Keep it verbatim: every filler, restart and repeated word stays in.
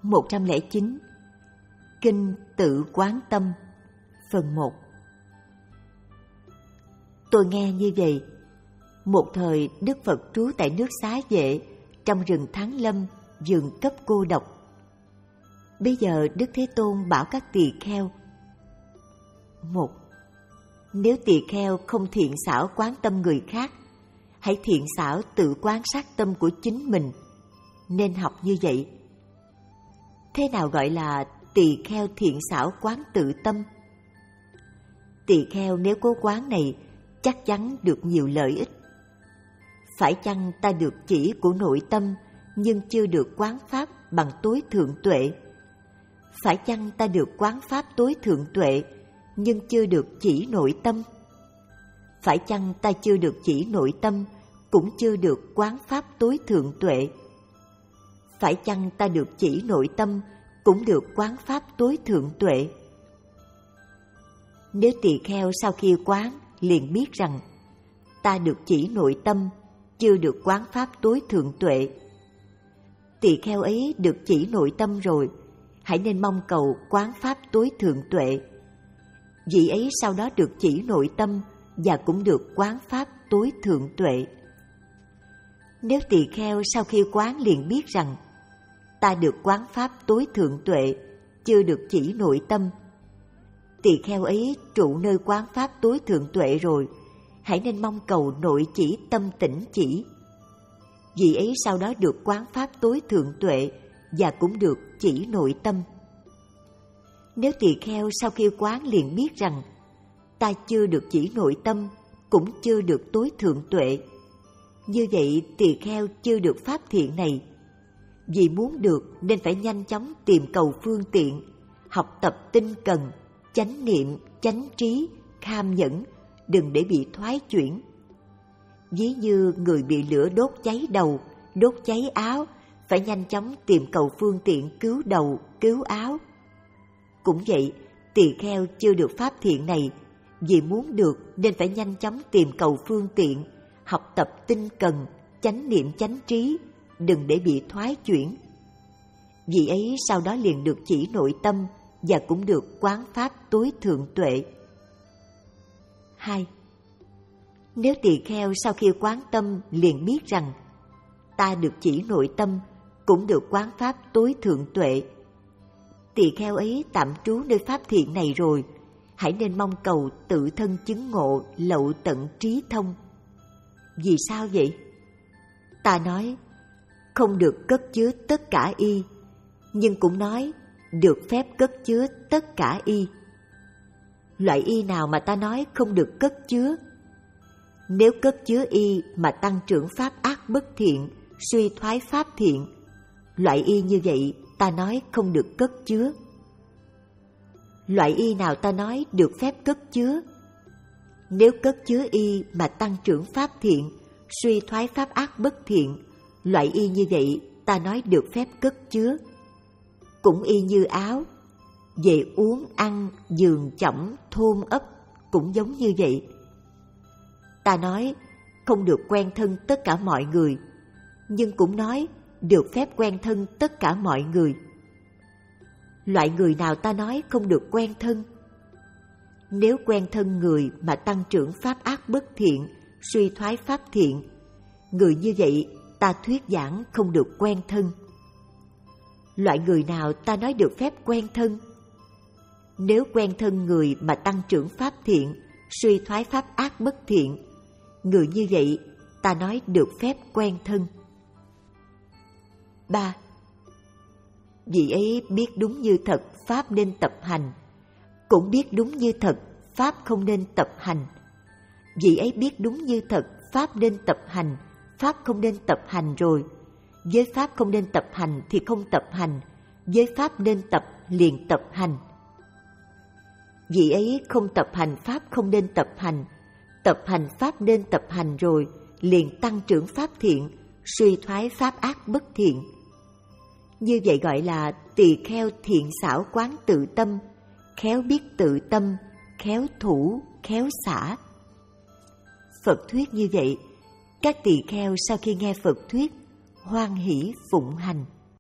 một trăm lẻ chín. Kinh Tự Quán Tâm, phần một. Tôi nghe như vậy. Một thời Đức Phật trú tại nước Xá Vệ, trong rừng Thắng Lâm, vườn cấp cô độc. Bây giờ Đức Thế Tôn bảo các tỳ kheo: một. Nếu tỳ kheo không thiện xảo quán tâm người khác, hãy thiện xảo tự quan sát tâm của chính mình. Nên học như vậy. Thế nào gọi là tỳ kheo thiện xảo quán tự tâm? Tỳ kheo nếu cố quán này chắc chắn được nhiều lợi ích. Phải chăng ta được chỉ của nội tâm nhưng chưa được quán pháp bằng tối thượng tuệ? Phải chăng ta được quán pháp tối thượng tuệ nhưng chưa được chỉ nội tâm? Phải chăng ta chưa được chỉ nội tâm cũng chưa được quán pháp tối thượng tuệ? Phải chăng ta được chỉ nội tâm cũng được quán pháp tối thượng tuệ? Nếu tỳ kheo sau khi quán liền biết rằng ta được chỉ nội tâm, chưa được quán pháp tối thượng tuệ, tỳ kheo ấy được chỉ nội tâm rồi, hãy nên mong cầu quán pháp tối thượng tuệ. Vị ấy sau đó được chỉ nội tâm và cũng được quán pháp tối thượng tuệ. Nếu tỳ kheo sau khi quán liền biết rằng ta được quán pháp tối thượng tuệ, chưa được chỉ nội tâm, tỳ kheo ấy trụ nơi quán pháp tối thượng tuệ rồi, hãy nên mong cầu nội chỉ tâm tỉnh chỉ. Vị ấy sau đó được quán pháp tối thượng tuệ và cũng được chỉ nội tâm. Nếu tỳ kheo sau khi quán liền biết rằng ta chưa được chỉ nội tâm, cũng chưa được tối thượng tuệ, như vậy tỳ kheo chưa được pháp thiện này. Vì muốn được nên phải nhanh chóng tìm cầu phương tiện, học tập tinh cần, chánh niệm, chánh trí, kham nhẫn, đừng để bị thoái chuyển. Ví như người bị lửa đốt cháy đầu, đốt cháy áo, phải nhanh chóng tìm cầu phương tiện cứu đầu, cứu áo. Cũng vậy, tỳ kheo chưa được pháp thiện này, vì muốn được nên phải nhanh chóng tìm cầu phương tiện, học tập tinh cần, chánh niệm chánh trí, đừng để bị thoái chuyển. Vì ấy sau đó liền được chỉ nội tâm và cũng được quán pháp tối thượng tuệ. Hai. Nếu tỳ kheo sau khi quán tâm liền biết rằng ta được chỉ nội tâm, cũng được quán pháp tối thượng tuệ, tỳ kheo ấy tạm trú nơi pháp thiện này rồi, hãy nên mong cầu tự thân chứng ngộ lậu tận trí thông. Vì sao vậy? Ta nói không được cất chứa tất cả y, nhưng cũng nói được phép cất chứa tất cả y. Loại y nào mà ta nói không được cất chứa? Nếu cất chứa y mà tăng trưởng pháp ác bất thiện, suy thoái pháp thiện, loại y như vậy ta nói không được cất chứa. Loại y nào ta nói được phép cất chứa? Nếu cất chứa y mà tăng trưởng pháp thiện, suy thoái pháp ác bất thiện, loại y như vậy ta nói được phép cất chứa. Cũng y như áo, về uống ăn, giường chõng, thôn ấp, cũng giống như vậy. Ta nói không được quen thân tất cả mọi người, nhưng cũng nói được phép quen thân tất cả mọi người. Loại người nào ta nói không được quen thân? Nếu quen thân người mà tăng trưởng pháp ác bất thiện, suy thoái pháp thiện, người như vậy ta thuyết giảng không được quen thân. Loại người nào ta nói được phép quen thân? Nếu quen thân người mà tăng trưởng pháp thiện, suy thoái pháp ác bất thiện, người như vậy ta nói được phép quen thân. Ba. Vị ấy biết đúng như thật pháp nên tập hành, cũng biết đúng như thật pháp không nên tập hành. Vị ấy biết đúng như thật pháp nên tập hành, pháp không nên tập hành rồi. Với pháp không nên tập hành thì không tập hành, với pháp nên tập liền tập hành. Vị ấy không tập hành pháp không nên tập hành, tập hành pháp nên tập hành rồi, liền tăng trưởng pháp thiện, suy thoái pháp ác bất thiện. Như vậy gọi là tỳ kheo thiện xảo quán tự tâm, khéo biết tự tâm, khéo thủ, khéo xả. Phật thuyết như vậy, các tỳ kheo sau khi nghe Phật thuyết, hoan hỷ phụng hành.